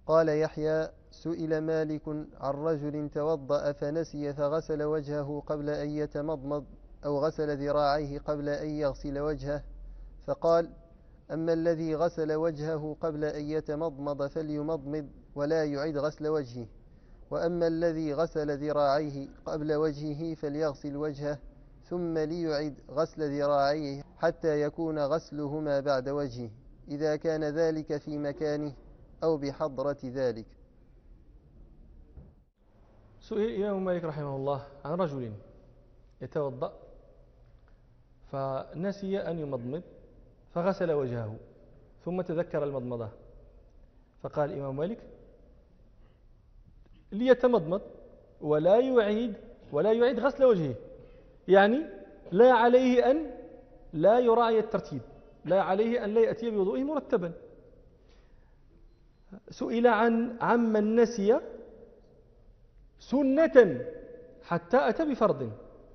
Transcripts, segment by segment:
قال يحيى: سئل مالك عن رجل توضأ فنسي فغسل وجهه قبل أن يتمضمض أو غسل ذراعيه قبل أن يغسل وجهه، فقال: أما الذي غسل وجهه قبل أن يتمضمض فليمضمض ولا يعيد غسل وجهه، وأما الذي غسل ذراعيه قبل وجهه فليغسل وجهه ثم ليعد غسل ذراعيه حتى يكون غسلهما بعد وجهه، إذا كان ذلك في مكانه أو بحضرة ذلك. سئل الإمام مالك رحمه الله عن رجل يتوضأ فنسي أن يمضمض فغسل وجهه ثم تذكر المضمضة، فقال الإمام مالك: ليتمضمض ولا يعيد غسل وجهه، يعني لا عليه أن لا يراعي الترتيب، لا عليه أن لا يأتي بوضوئه مرتبا. سئل عمن نسي سنة حتى أتى بفرض،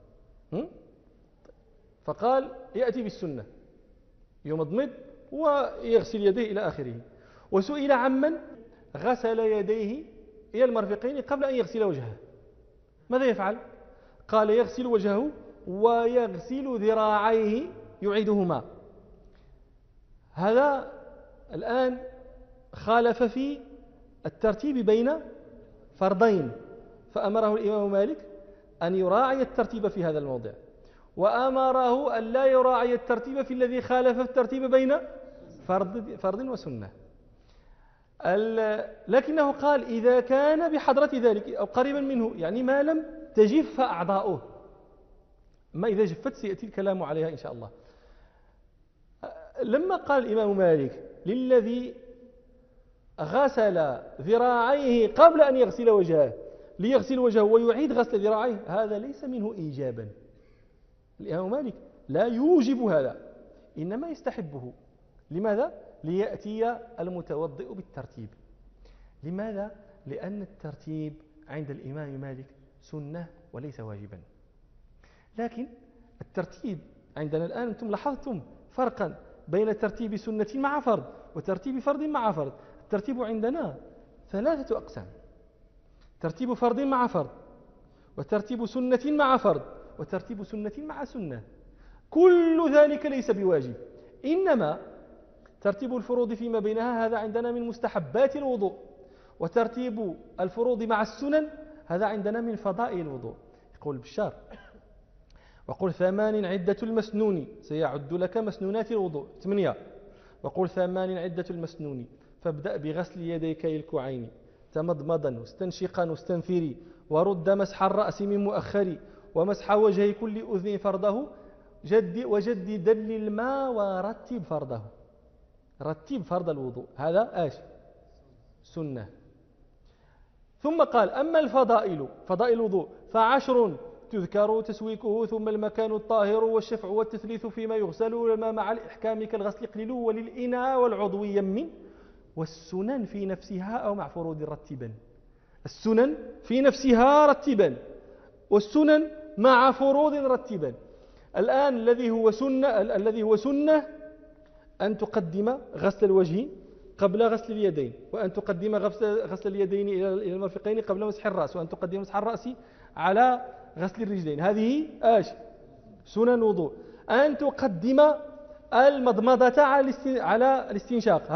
فقال: يأتي بالسنة، يمضمض ويغسل يديه إلى آخره. وسئل عمن غسل يديه إلى المرفقين قبل أن يغسل وجهه، ماذا يفعل؟ قال: يغسل وجهه ويغسل ذراعيه يعيدهما. هذا الآن خالف في الترتيب بين فرضين، فأمره الإمام مالك أن يراعي الترتيب في هذا الموضع، وأمره أن لا يراعي الترتيب في الذي خالف الترتيب بين فرض وسنة. لكنه قال: إذا كان بحضرة ذلك أو قريبا منه، يعني ما لم تجف أعضاؤه، ما إذا جفت سيأتي الكلام عليها إن شاء الله. لما قال الإمام مالك للذي غسل ذراعيه قبل أن يغسل وجهه ليغسل وجهه ويعيد غسل ذراعيه، هذا ليس منه إيجابا. الإمام مالك لا يوجب هذا، إنما يستحبه. لماذا؟ ليأتي المتوضئ بالترتيب. لماذا؟ لأن الترتيب عند الإمام مالك سنة وليس واجبا. لكن الترتيب عندنا الآن، أنتم لاحظتم فرقا بين ترتيب سنة مع فرض وترتيب فرض مع فرض. الترتيب عندنا ثلاثة أقسام: ترتيب فرض مع فرض، وترتيب سنة مع فرض، وترتيب سنة مع سنة. كل ذلك ليس بواجب، إنما ترتيب الفروض فيما بينها هذا عندنا من مستحبات الوضوء، وترتيب الفروض مع السنن هذا عندنا من فضائل الوضوء. يقول بشار: وقل 8 عدة المسنون، سيعد لك مسنونات الوضوء 8. وقل 8 عدة المسنون، فابدأ بغسل يديك إلى الكوعين تمضمضا واستنشقا واستنثري، ورد مسح الرأس من مؤخر، ومسح وجه كل أذن فرضه، وجدد للماء ورتب فرضه. رتب فرض الوضوء، هذا ايش؟ سنة. ثم قال: أما الفضائل، فضائل الوضوء، ف10 تذكر تسويكه ثم المكان الطاهر والشفع والتثليث فيما يغسل، والماء مع الإحكام كالغسل قليل وللإناء والعضو يمن، والسنن في نفسها أو مع فروض رتبا. السنن في نفسها رتبا، والسنن مع فروض رتبا. الآن الذي هو سنة أن تقدم غسل الوجه قبل غسل اليدين، وأن تقدم غسل اليدين إلى المرفقين قبل مسح الرأس، وأن تقدم مسح الرأس على غسل الرجلين. هذه سنن وضوء. أن تقدم المضمضة على الاستنشاق،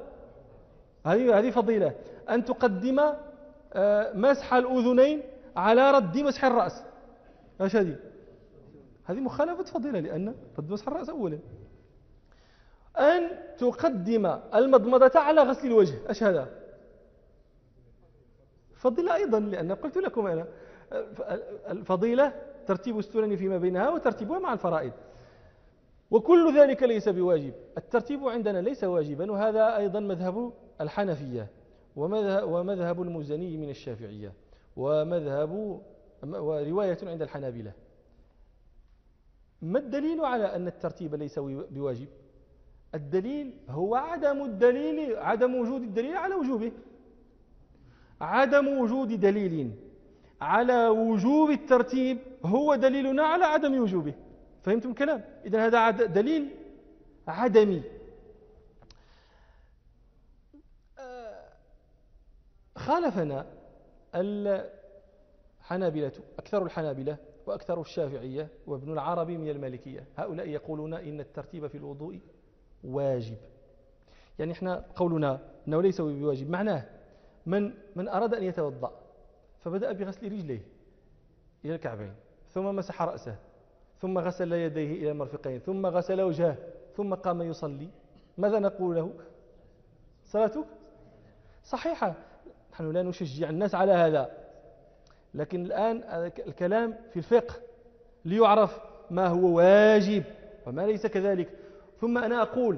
هذه فضيلة. أن تقدم مسح الأذنين على رد مسح الرأس، هذه مخالفة فضيلة، لأن رد مسح الرأس أولا. أن تقدم المضمضة على غسل الوجه، هذا فضيلة أيضا، لأن قلت لكم أنا الفضيلة ترتيب السنن فيما بينها وترتيبها مع الفرائض، وكل ذلك ليس بواجب. الترتيب عندنا ليس واجبا، وهذا أيضا مذهب الحنفية ومذهب المزني من الشافعية ورواية عند الحنابلة. ما الدليل على أن الترتيب ليس بواجب؟ الدليل هو عدم وجود الدليل على وجوبه. عدم وجود دليل على وجوب الترتيب هو دليلنا على عدم وجوبه. فهمتم الكلام؟ إذن هذا دليل عدمي. خالفنا الحنابلة، أكثر الحنابلة وأكثر الشافعية وابن العربي من المالكية. هؤلاء يقولون إن الترتيب في الوضوء واجب. يعني احنا قولنا أنه ليس بواجب معناه من أراد أن يتوضأ فبدأ بغسل رجليه إلى الكعبين، ثم مسح رأسه، ثم غسل يديه إلى المرفقين، ثم غسل وجهه، ثم قام يصلي، ماذا نقول له؟ صلاتك صحيحة. نحن لا نشجع الناس على هذا، لكن الآن الكلام في الفقه ليعرف ما هو واجب وما ليس كذلك. ثم أنا أقول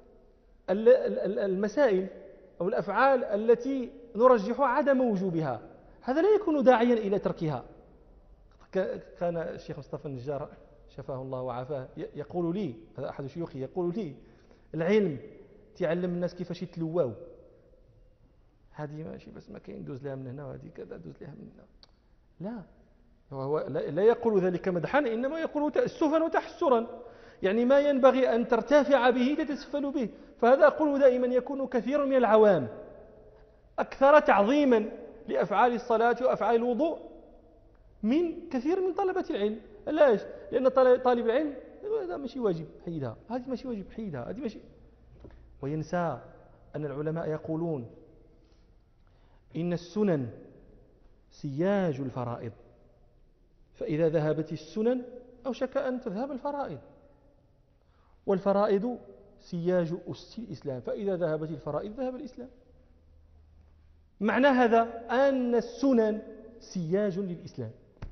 المسائل أو الأفعال التي نرجح عدم وجوبها هذا لا يكون داعيا إلى تركها. كان الشيخ مصطفى النجار شفاه الله وعافاه يقول لي، هذا أحد شيوخي، يقول لي العلم تعلم الناس كيفاش يتلواو، هذه ماشي بس ما كاين دوز لها من هنا وهذه كذا دوز لها من هنا. لا، هو لا يقول ذلك مدحا، إنما يقول تأسفا وتحسرا، يعني ما ينبغي أن ترتفع به تتسفل به. فهذا أقول دائما يكون كثير من العوام أكثر تعظيما لأفعال الصلاة وأفعال الوضوء من كثير من طلبة العلم. لاش؟ لأن طالب العلم هذا ماشي واجب حيدها، هذه ماشي واجب حيدها، هذه ماشي، وينسى أن العلماء يقولون إن السنن سياج الفرائض، فإذا ذهبت السنن أوشك أن تذهب الفرائض، والفرائض سياج أس الإسلام، فإذا ذهبت الفرائض ذهب الإسلام. معنى هذا أن السنن سياج للإسلام،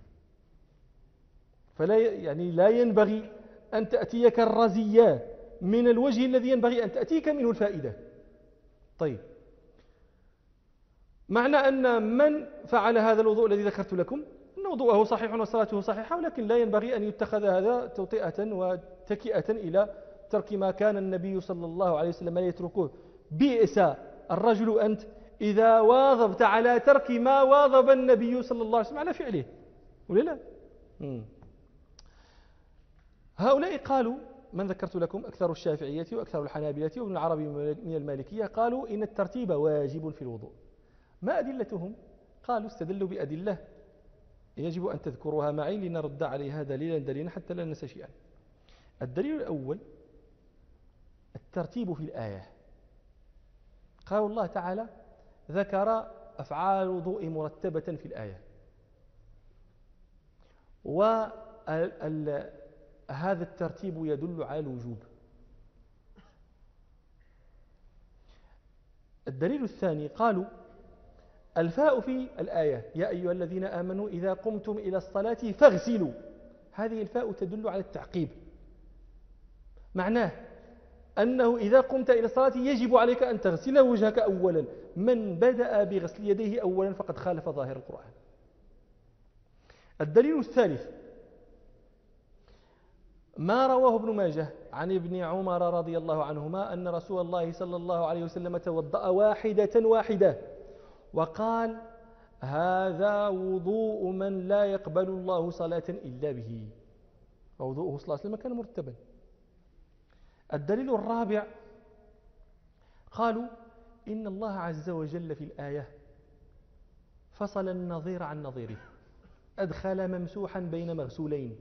فلا يعني لا ينبغي أن تأتيك الرزيات من الوجه الذي ينبغي أن تأتيك منه الفائدة. طيب، معنى أن من فعل هذا الوضوء الذي ذكرت لكم أن وضوءه صحيح وصلاته صحيحة، ولكن لا ينبغي أن يتخذ هذا توطئة وتكئة إلى ترك ما كان النبي صلى الله عليه وسلم يتركه. بئس الرجل أنت إذا واظبت على ترك ما واظب النبي صلى الله عليه وسلم على فعله، ولا لا؟ هؤلاء قالوا، من ذكرت لكم أكثر الشافعية وأكثر الحنابلة وابن العربي من المالكية، قالوا إن الترتيب واجب في الوضوء. ما أدلتهم؟ قالوا استدلوا بأدلة يجب أن تذكروها معي لنرد عليها دليلا حتى لا ننسى شيئا. الدليل الأول الترتيب في الآية. قال الله تعالى ذكر أفعال الوضوء مرتبة في الآية، وهذا الترتيب يدل على الوجوب. الدليل الثاني قالوا الفاء في الآية يا أيها الذين آمنوا إذا قمتم إلى الصلاة فاغسلوا، هذه الفاء تدل على التعقيب، معناه أنه إذا قمت إلى الصلاة يجب عليك أن تغسل وجهك أولا. من بدأ بغسل يديه أولا فقد خالف ظاهر القرآن. الدليل الثالث ما رواه ابن ماجه عن ابن عمر رضي الله عنهما أن رسول الله صلى الله عليه وسلم توضأ واحدة وقال هذا وضوء من لا يقبل الله صلاة إلا به، ووضوءه صلى الله عليه وسلم كان مرتبا. الدليل الرابع قالوا إن الله عز وجل في الآية فصل النظير عن نظيره، أدخل ممسوحا بين مغسولين،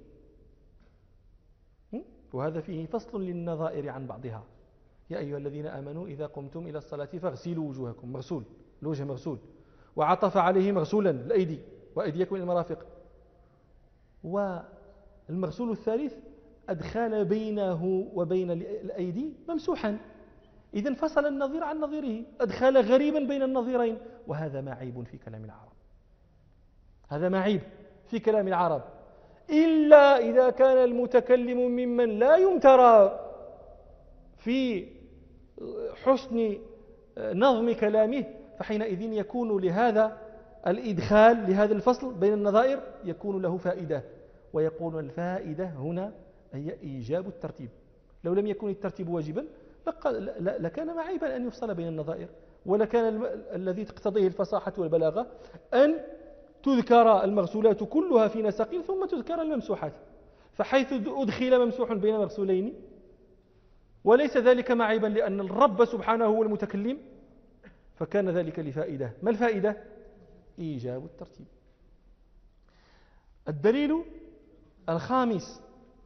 وهذا فيه فصل للنظائر عن بعضها. يا أيها الذين آمنوا إذا قمتم إلى الصلاة فاغسلوا وجوهكم، مغسول، الوجه مغسول، وعطف عليه مغسولا الأيدي وأيديكم إلى المرافق. والمغسول الثالث أدخل بينه وبين الأيدي ممسوحا، إذن فصل النظير عن نظيره، أدخل غريبا بين النظيرين، وهذا ما عيب في كلام العرب، هذا ما عيب في كلام العرب، إلا إذا كان المتكلم ممن لا يمترى في حسن نظم كلامه، فحينئذ يكون لهذا الإدخال لهذا الفصل بين النظائر يكون له فائدة، ويقول الفائدة هنا هي إيجاب الترتيب. لو لم يكن الترتيب واجبا لكان معيبا أن يفصل بين النظائر، ولكان الذي تقتضيه الفصاحة والبلاغة أن تذكر المغسولات كلها في نسق ثم تذكر الممسوحات، فحيث أدخل ممسوح بين مغسولين وليس ذلك معيبا لأن الرب سبحانه هو المتكلم، فكان ذلك لفائدة. ما الفائدة؟ إيجاب الترتيب. الدليل الخامس،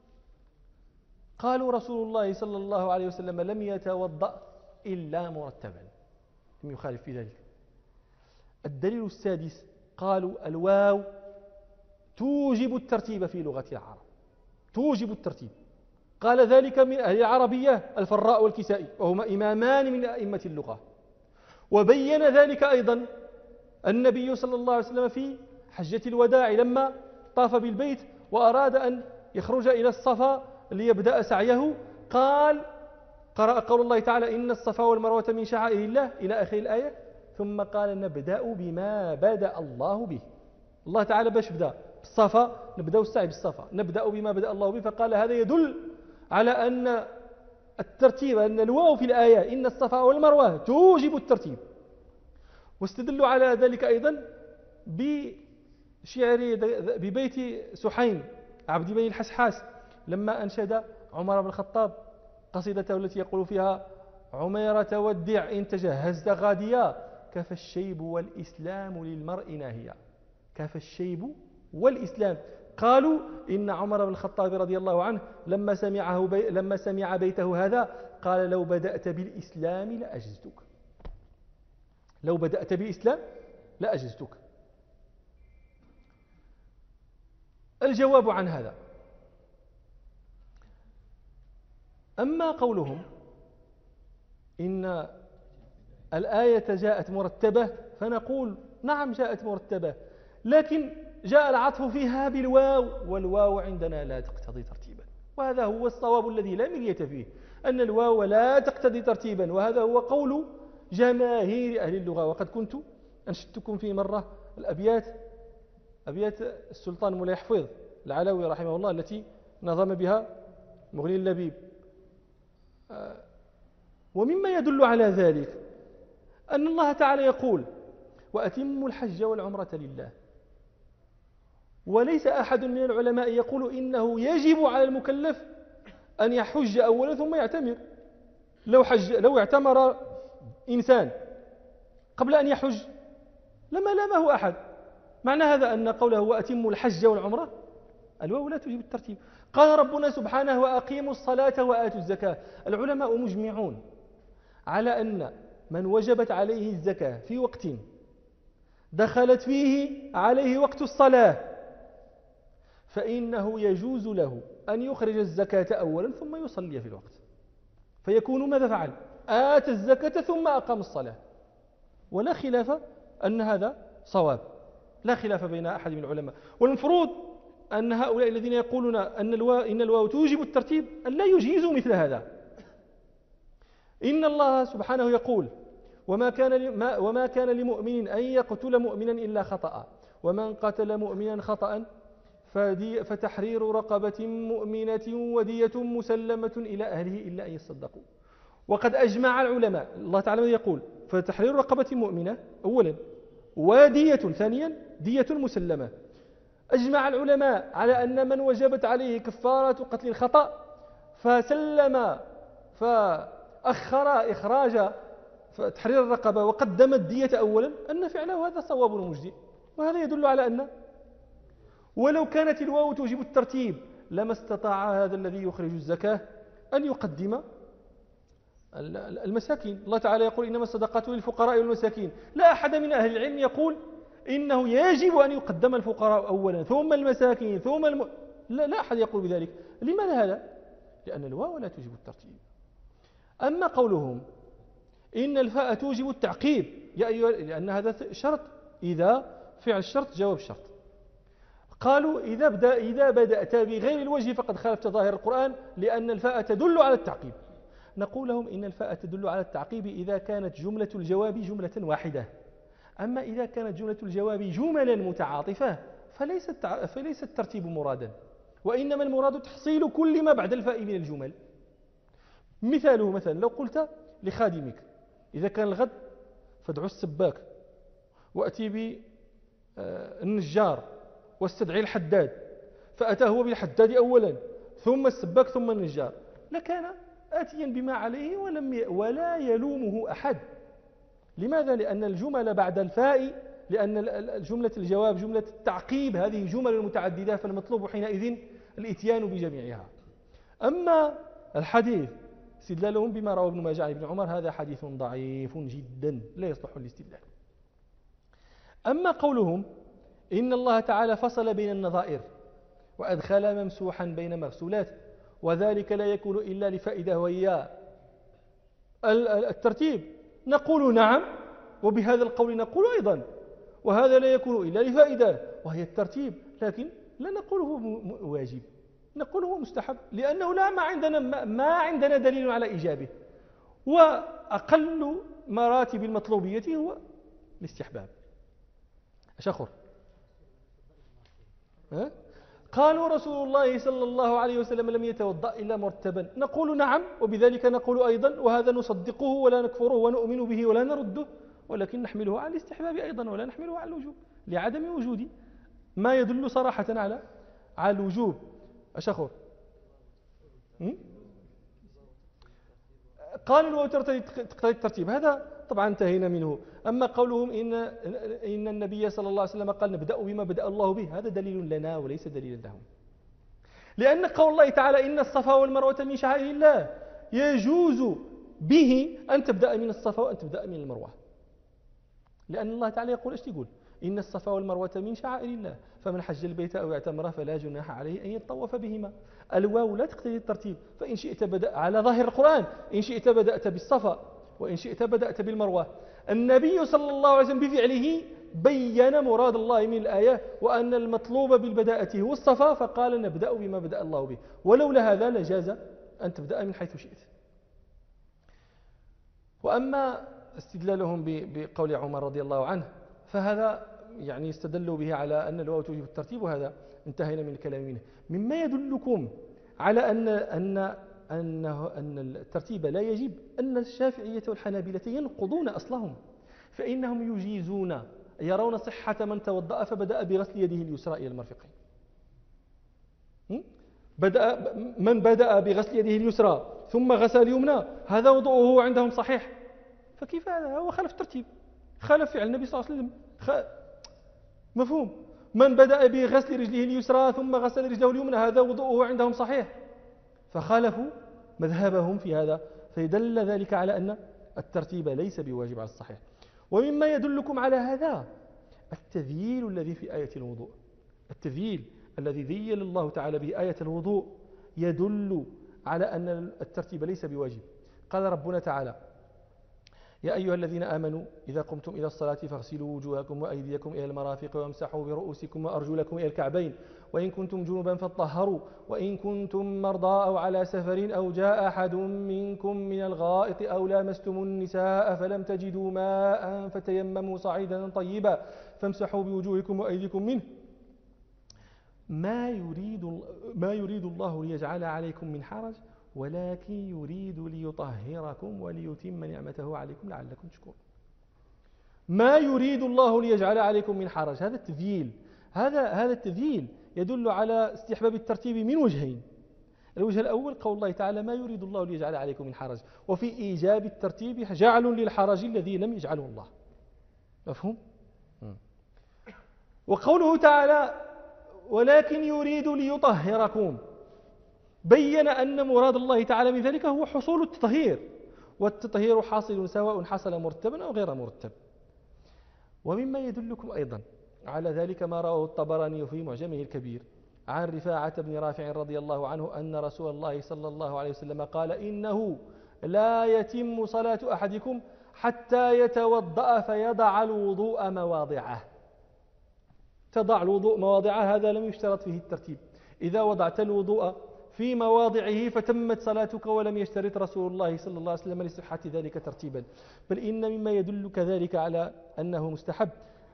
قالوا رسول الله صلى الله عليه وسلم لم يتوضأ إلا مرتبا، لم يخالف في ذلك. الدليل السادس، قالوا الواو توجب الترتيب في لغة العرب، توجب الترتيب. قال ذلك من أهل العربية الفراء والكسائي، وهما إمامان من أئمة اللغة. وبين ذلك أيضا النبي صلى الله عليه وسلم في حجة الوداع لما طاف بالبيت وأراد أن يخرج إلى الصفا ليبدأ سعيه، قرأ قول الله تعالى إن الصفا والمروة من شعائر الله إلى آخر الآية، ثم قال نبدأ بما بدأ الله به. الله تعالى باش بدأ بالصفا، نبدأ السعي بالصفا، نبدأ بما بدأ الله به. فقال هذا يدل على أن الترتيب، أن الواو في الآية إن الصفا والمروة توجب الترتيب. واستدلوا على ذلك أيضا بشعر ببيت سحيم عبد بن الحسحاس لما أنشد عمر بن الخطاب قصيدته التي يقول فيها عميرة ودع إن تجهزت غاديا كفى الشيب والإسلام للمرء ناهيا. كفى الشيب والإسلام. قالوا إن عمر بن الخطاب رضي الله عنه لما سمع بيته هذا قال لو بدأت بالإسلام لأجزتك، لو بدأت بالإسلام لأجزتك. الجواب عن هذا، أما قولهم إن الآية جاءت مرتبة، فنقول نعم جاءت مرتبة، لكن جاء العطف فيها بالواو، والواو عندنا لا تقتضي ترتيبا، وهذا هو الصواب الذي لا مرية فيه، أن الواو لا تقتضي ترتيبا، وهذا هو قول جماهير أهل اللغة. وقد كنت أنشدتكم في مرة أبيات السلطان مولاي حفيظ العلوي رحمه الله التي نظم بها مغني اللبيب. ومما يدل على ذلك أن الله تعالى يقول وأتموا الحج والعمرة لله، وليس أحد من العلماء يقول إنه يجب على المكلف أن يحج أولا ثم يعتمر. لو اعتمر إنسان قبل أن يحج لما لامه أحد. معنى هذا أن قوله وأتموا الحج والعمرة الواو لا تجيب الترتيب. قال ربنا سبحانه وأقيموا الصلاة وآتوا الزكاة. العلماء مجمعون على أن من وجبت عليه الزكاة في وقت دخلت فيه عليه وقت الصلاة فإنه يجوز له أن يخرج الزكاة أولا ثم يصلي في الوقت، فيكون ماذا فعل؟ آتى الزكاة ثم أقام الصلاة. ولا خلاف أن هذا صواب، لا خلاف بين أحد من العلماء. والمفروض أن هؤلاء الذين يقولون إن الواو توجب الترتيب أن لا يجيزوا مثل هذا. إن الله سبحانه يقول وما كان لمؤمن أن يقتل مؤمنا إلا خطأ، ومن قتل مؤمنا خطأ فتحرير رقبة مؤمنة ودية مسلمة إلى أهله إلا أن يصدقوا. وقد أجمع العلماء، الله تعالى يقول فتحرير رقبة مؤمنة أولا، ودية ثانيا، دية مسلمة. أجمع العلماء على أن من وجبت عليه كفارة قتل الخطأ فسلم فأخر إخراج تحرير الرقبة وقدم الدية أولا أن فعله هذا صواب ومجزئ. وهذا يدل على أن ولو كانت الواو توجب الترتيب لما استطاع هذا الذي يخرج الزكاة أن يقدم المساكين. الله تعالى يقول إنما الصدقات للفقراء والمساكين. لا أحد من أهل العلم يقول إنه يجب أن يقدم الفقراء أولا ثم المساكين ثم لا أحد يقول بذلك. لماذا هذا؟ لأن الواو لا توجب الترتيب. أما قولهم إن الفاء توجب التعقيب لأن هذا شرط، إذا فعل الشرط جواب الشرط. قالوا إذا بدأت بغير الوجه فقد خالفت ظاهر القرآن لأن الفاء تدل على التعقيب. نقول لهم إن الفاء تدل على التعقيب إذا كانت جملة الجواب جملة واحدة. أما إذا كانت جملة الجواب جملا متعاطفة فليس الترتيب مرادا، وإنما المراد تحصيل كل ما بعد الفاء من الجمل. مثاله مثلا لو قلت لخادمك إذا كان الغد فادعو السباك وأتي بالنجار واستدعي الحداد، فأتى هو بالحداد أولا ثم السباك ثم النجار، لكان آتيا بما عليه ولا يلومه أحد. لماذا؟ لأن الجمل بعد الفاء، لأن جملة الجواب جملة التعقيب هذه جمل متعددة، فالمطلوب حينئذ الإتيان بجميعها. أما الحديث استدلالهم بما روى ابن ماجه عن ابن عمر هذا حديث ضعيف جدا لا يصلح للاستدلال. أما قولهم إن الله تعالى فصل بين النظائر وأدخل ممسوحا بين مغسولات وذلك لا يكون إلا لفائدة وهي الترتيب، نقول نعم، وبهذا القول نقول أيضا وهذا لا يكون إلا لفائدة وهي الترتيب، لكن لا نقوله واجب، نقوله مستحب، لأنه لا ما عندنا دليل على إيجابه، وأقل مراتب المطلوبية هو الاستحباب. أشخر قالوا رسول الله صلى الله عليه وسلم لم يتوضأ إلا مرتبا، نقول نعم، وبذلك نقول أيضا وهذا نصدقه ولا نكفره ونؤمن به ولا نرده، ولكن نحمله على الاستحباب أيضا ولا نحمله على الوجوب لعدم وجود ما يدل صراحة على الوجوب. أشخر قالوا الواو تقتضي الترتيب، هذا طبعا انتهينا منه. أما قولهم إن النبي صلى الله عليه وسلم قال نبدأ بما بدأ الله به، هذا دليل لنا وليس دليلا لهم، لأن قول الله تعالى إن الصفا والمروة من شعائر الله يجوز به أن تبدأ من الصفا وأن تبدأ من المروة، لأن الله تعالى يقول إيش يقول؟ إن الصفا والمروة من شعائر الله فمن حج البيت أو اعتمر فلا جناح عليه أن يطوف بهما. الواو لا تقتضي الترتيب، فإن شئت بدأ على ظاهر القرآن، إن شئت بدأت بالصفا وإن شئت بدأت بالمروة. النبي صلى الله عليه وسلم بفعله بين مراد الله من الآية وأن المطلوب بالبداءة هو الصفا، فقال نبدأ بما بدأ الله به، ولولا هذا لجاز أن تبدأ من حيث شئت. وأما استدلالهم بقول عمر رضي الله عنه فهذا يعني استدلوا به على أن الواو توجب الترتيب، وهذا انتهينا من الكلام منه. مما يدلكم على أن الترتيب لا يجب أن الشافعية والحنابلة ينقضون أصلهم، فإنهم يجيزون يرون صحة من توضأ فبدأ بغسل يده اليسرى إلى المرفقين. من بدأ بغسل يده اليسرى ثم غسل اليمنى هذا وضوءه عندهم صحيح، فكيف هذا؟ هو خالف الترتيب، خالف فعل النبي صلى الله عليه وسلم، مفهوم؟ من بدأ بغسل رجله اليسرى ثم غسل رجله اليمنى هذا وضوءه عندهم صحيح، فخالفوا مذهبهم في هذا، فيدل ذلك على أن الترتيب ليس بواجب على الصحيح. ومما يدلكم على هذا التذييل الذي في آية الوضوء، التذييل الذي ذيل الله تعالى به آية الوضوء يدل على أن الترتيب ليس بواجب. قال ربنا تعالى يا أيها الذين آمنوا إذا قمتم إلى الصلاة فاغسلوا وجوهكم وأيديكم إلى المرافق وامسحوا برؤوسكم وأرجلكم إلى الكعبين وإن كنتم جنبا فاطهروا وإن كنتم مرضى أو على سفر أو جاء أحد منكم من الغائط أو لامستم النساء فلم تجدوا ماء فتيمموا صعيدا طيبا فامسحوا بوجوهكم وأيديكم منه ما يريد الله ليجعل عليكم من حرج ولكن يريد ليطهركم وليتم نعمته عليكم لعلكم تشكرون. ما يريد الله ليجعل عليكم من حرج، هذا التذييل، هذا التذييل يدل على استحباب الترتيب من وجهين. الوجه الأول قول الله تعالى ما يريد الله ليجعل عليكم من حرج، وفي إيجاب الترتيب جعل للحرج الذي لم يجعله الله، مفهوم؟ وقوله تعالى ولكن يريد ليطهركم بين أن مراد الله تعالى من ذلك هو حصول التطهير، والتطهير حاصل سواء حصل مرتبا أو غير مرتب. ومما يدلكم أيضا على ذلك ما رواه الطبراني في معجمه الكبير عن رفاعة بن رافع رضي الله عنه أن رسول الله صلى الله عليه وسلم قال إنه لا يتم صلاة أحدكم حتى يتوضأ فيضع الوضوء مواضعه. تضع الوضوء مواضعه هذا لم يشترط فيه الترتيب، إذا وضعت الوضوء في مواضعه فتمت صلاتك، ولم يشترط رسول الله صلى الله عليه وسلم لصحة ذلك ترتيبا. بل إن مما يدل كذلك على أنه مستحب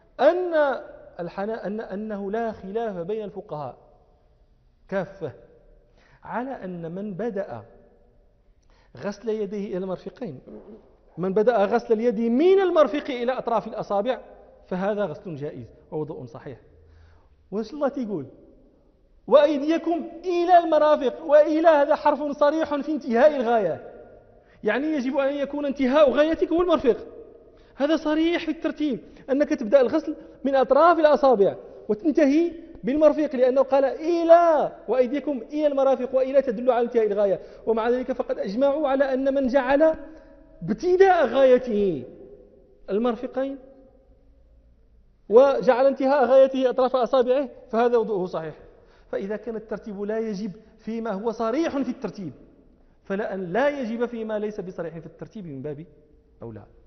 أنه لا خلاف بين الفقهاء كافة على أن من بدأ غسل يديه إلى المرفقين، من بدأ غسل اليد من المرفق إلى أطراف الأصابع فهذا غسل جائز ووضوء صحيح. وش الله تقول وأيديكم إلى المرافق، وإلى هذا حرف صريح في انتهاء الغاية، يعني يجب أن يكون انتهاء غايتك هو المرفق. هذا صريح في الترتيب، أنك تبدأ الغسل من أطراف الأصابع وتنتهي بالمرفق، لأنه قال إلى وأيديكم إلى المرافق، وإلى تدل على انتهاء الغاية. ومع ذلك فقد أجمعوا على أن من جعل ابتداء غايته المرفقين وجعل انتهاء غايته أطراف أصابعه فهذا وضوءه صحيح. فإذا كان الترتيب لا يجب فيما هو صريح في الترتيب، فلا أن لا يجب فيما ليس بصريح في الترتيب من باب أولى.